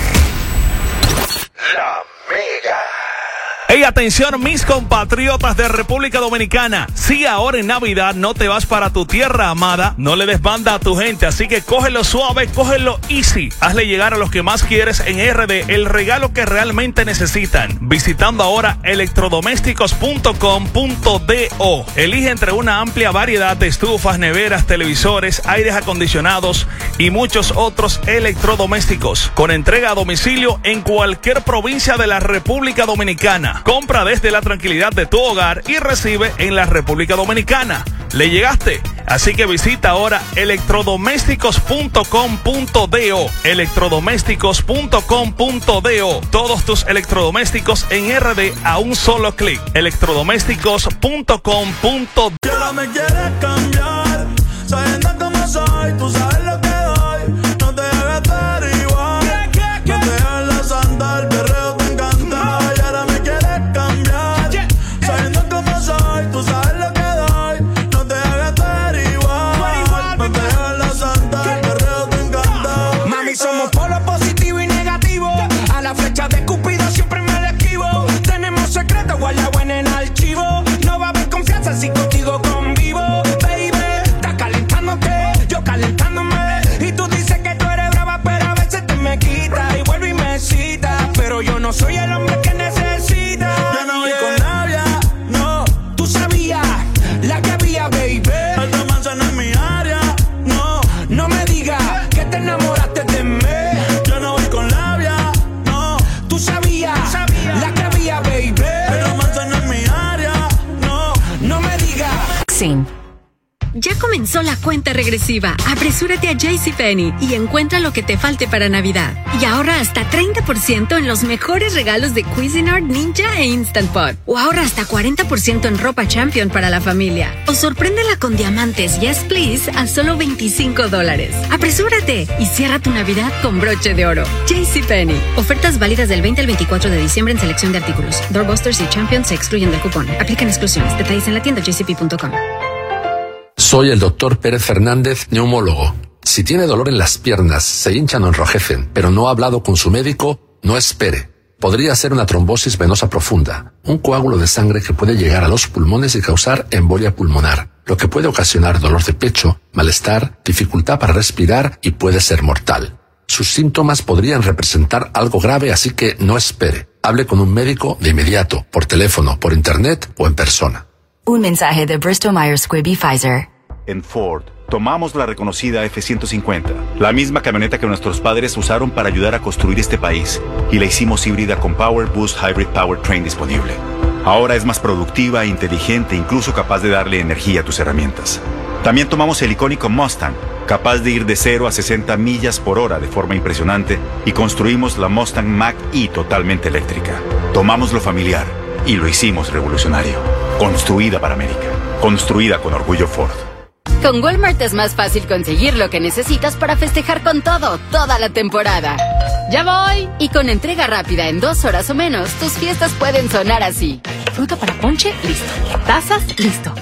La Mega. Hey, atención mis compatriotas de República Dominicana. Si ahora en Navidad no te vas para tu tierra amada, no le des banda a tu gente, así que cógelo suave, cógelo easy. Hazle llegar a los que más quieres en R D el regalo que realmente necesitan. Visitando ahora electrodomésticos punto com punto do. Elige entre una amplia variedad de estufas, neveras, televisores, aires acondicionados y muchos otros electrodomésticos. Con entrega a domicilio en cualquier provincia de la República Dominicana. Compra desde la tranquilidad de tu hogar y recibe en la República Dominicana. ¿Le llegaste? Así que visita ahora electrodomésticos punto com punto do. electrodomésticos punto com punto do. Todos tus electrodomésticos en R D a un solo clic. electrodomésticos punto com punto do. Que ahora me quieres cambiar, sabiendo cómo soy, tú sabes lo que doy. No te debes estar igual, no te dejes la santa, el perreo te encanta. Y ahora me quieres cambiar, sabiendo cómo soy, tú sabes lo que doy. No te debes estar igual, no te dejes la santa, el perreo te encanta. Mami, somos polos positivo y negativo. A la flecha de Cupido siempre me la esquivo. Tenemos secretos guardados en el archivo. No va a haber confianza si contigo convivo. Baby, estás calentándote, yo calentándome. Y tú dices que tú eres brava, pero a veces te me quita y vuelve y me cita. Pero yo no soy el hombre que necesita. Yo no voy con labia, no. Tú sabías la que había, baby. Esta manzana es mi área, no. No me digas que te enamoraste de mí. Yo no voy con labia, no. Tú sabías la que había, baby. Esta manzana es mi área, no. No me digas. Sin. Ya comenzó la cuenta regresiva. Apresúrate a JCPenney y encuentra lo que te falte para Navidad. Y ahorra hasta treinta por ciento en los mejores regalos de Cuisinart, Ninja e Instant Pot. O ahorra hasta cuarenta por ciento en ropa Champion para la familia. O sorpréndela con diamantes Yes Please a solo veinticinco dólares. Apresúrate y cierra tu Navidad con broche de oro. JCPenney. Ofertas válidas del veinte al veinticuatro de diciembre en selección de artículos. Doorbusters y Champion se excluyen del cupón. Aplican exclusiones. Detalles en la tienda j c p punto com. Soy el doctor Pérez Fernández, neumólogo. Si tiene dolor en las piernas, se hinchan o enrojecen, pero no ha hablado con su médico, no espere. Podría ser una trombosis venosa profunda, un coágulo de sangre que puede llegar a los pulmones y causar embolia pulmonar, lo que puede ocasionar dolor de pecho, malestar, dificultad para respirar y puede ser mortal. Sus síntomas podrían representar algo grave, así que no espere. Hable con un médico de inmediato, por teléfono, por internet o en persona. Un mensaje de Bristol Myers Squibb y Pfizer. En Ford, tomamos la reconocida F ciento cincuenta, la misma camioneta que nuestros padres usaron para ayudar a construir este país, y la hicimos híbrida con Power Boost Hybrid Powertrain disponible. Ahora es más productiva, inteligente e incluso capaz de darle energía a tus herramientas. También tomamos el icónico Mustang, capaz de ir de cero a sesenta millas por hora de forma impresionante, y construimos la Mustang Mach-E totalmente eléctrica. Tomamos lo familiar y lo hicimos revolucionario. Construida para América. Construida con orgullo Ford. Con Walmart es más fácil conseguir lo que necesitas para festejar con todo, toda la temporada. ¡Ya voy! Y con entrega rápida en dos horas o menos, tus fiestas pueden sonar así. Fruta para ponche, listo. Tazas, listo.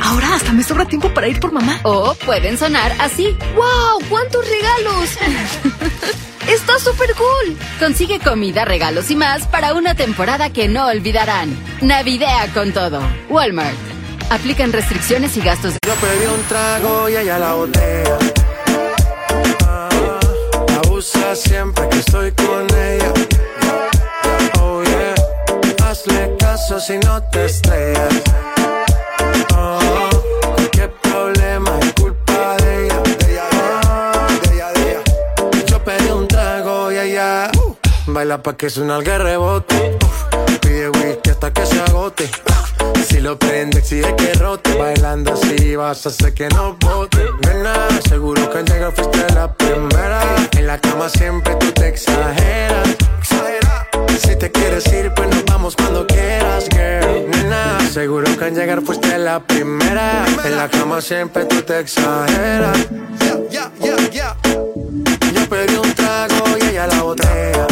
Ahora hasta me sobra tiempo para ir por mamá. O pueden sonar así. ¡Wow! ¡Cuántos regalos! ¡Está súper cool! Consigue comida, regalos y más para una temporada que no olvidarán. Navidea con todo. Walmart. Aplican restricciones y gastos. Yo pedí un trago y ella la botella. Ah, la usa siempre que estoy con ella. Oh yeah. Hazle caso si no te estrellas. Oh, qué problema es culpa de ella. De ella, de ella, de ella. Yo pedí un trago y ella uh, baila pa' que suena el rebote. Uh, pide whisky hasta que se agote. Si lo prende, exige que rote. Bailando así vas a hacer que no bote. Nena, seguro que al llegar fuiste la primera. En la cama siempre tú te exageras. Si te quieres ir, pues nos vamos cuando quieras, girl. Nena, seguro que al llegar fuiste la primera. En la cama siempre tú te exageras. Yeah, yeah, yeah, yeah. Yo pedí un trago y ella la botella.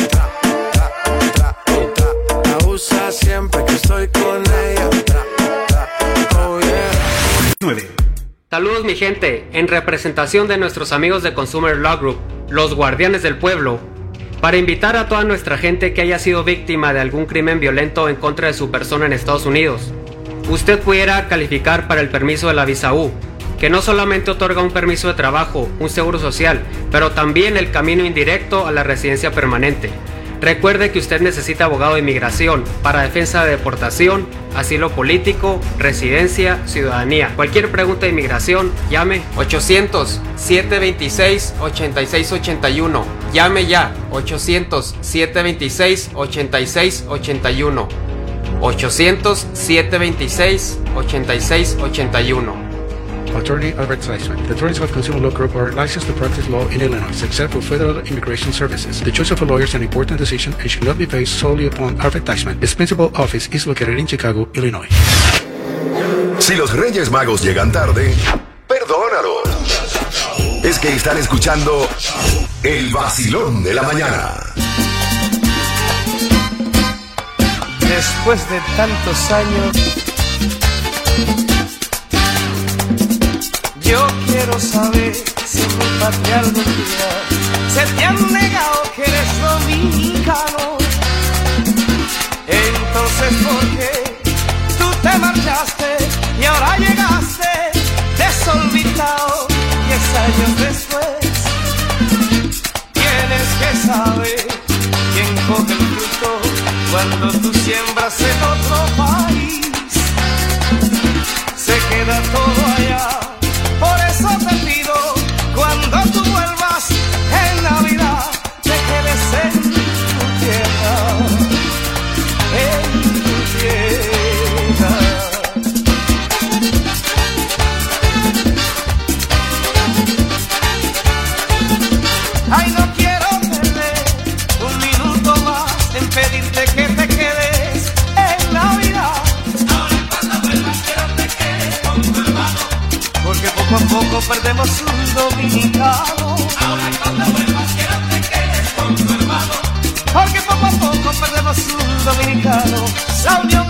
La usa siempre que estoy con ella. Oh yeah. Saludos mi gente, en representación de nuestros amigos de Consumer Law Group, los guardianes del pueblo, para invitar a toda nuestra gente que haya sido víctima de algún crimen violento en contra de su persona en Estados Unidos. Usted pudiera calificar para el permiso de la visa U, que no solamente otorga un permiso de trabajo, un seguro social, pero también el camino indirecto a la residencia permanente. Recuerde que usted necesita abogado de inmigración para defensa de deportación, asilo político, residencia, ciudadanía. Cualquier pregunta de inmigración, llame ochocientos, siete veintiséis, ochenta y seis ochenta y uno. Llame ya, ochocientos, siete veintiséis, ochenta y seis ochenta y uno. ochocientos, siete veintiséis, ochenta y seis ochenta y uno. Attorney Advertisement. The attorneys of Consumer Law Group are licensed to practice law in Illinois, except for federal immigration services. The choice of a lawyer is an important decision and should not be based solely upon advertisement. Its principal office is located in Chicago, Illinois. Si los Reyes Magos llegan tarde, perdónalo. Es que están escuchando El Vacilón de la Mañana. Después de tantos años, yo quiero saber si en mi patria algún día se te han negado que eres dominicano. Entonces, ¿por qué tú te marchaste y ahora llegaste desolvidado? Diez años después, tienes que saber quién coge el fruto cuando tú siembras en otro país. Se queda todo allá. Por eso te pido, cuando tú vuelvas en Navidad, te quedes en tu tierra, en tu tierra. Ay, no quiero perder un minuto más en pedirte que te quedes en Navidad. Ahora cuando vuelvas quiero te quedes con tu hermano, porque poco a poco perdemos un dominicano. Ahora cuando vuelvas quiero te quedes con tu hermano, porque poco a poco perdemos un dominicano. La unión